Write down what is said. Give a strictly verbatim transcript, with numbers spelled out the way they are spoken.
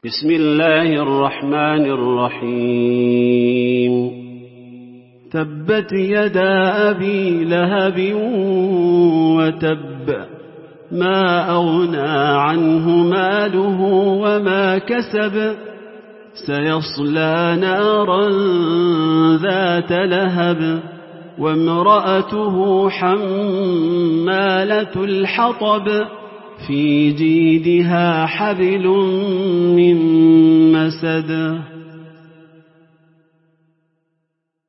بسم الله الرحمن الرحيم تبت يدا أبي لهب وتب ما أغنى عنه ماله وما كسب سيصلى نارا ذات لهب وامرأته حمالة الحطب في جيدها حبل من مسد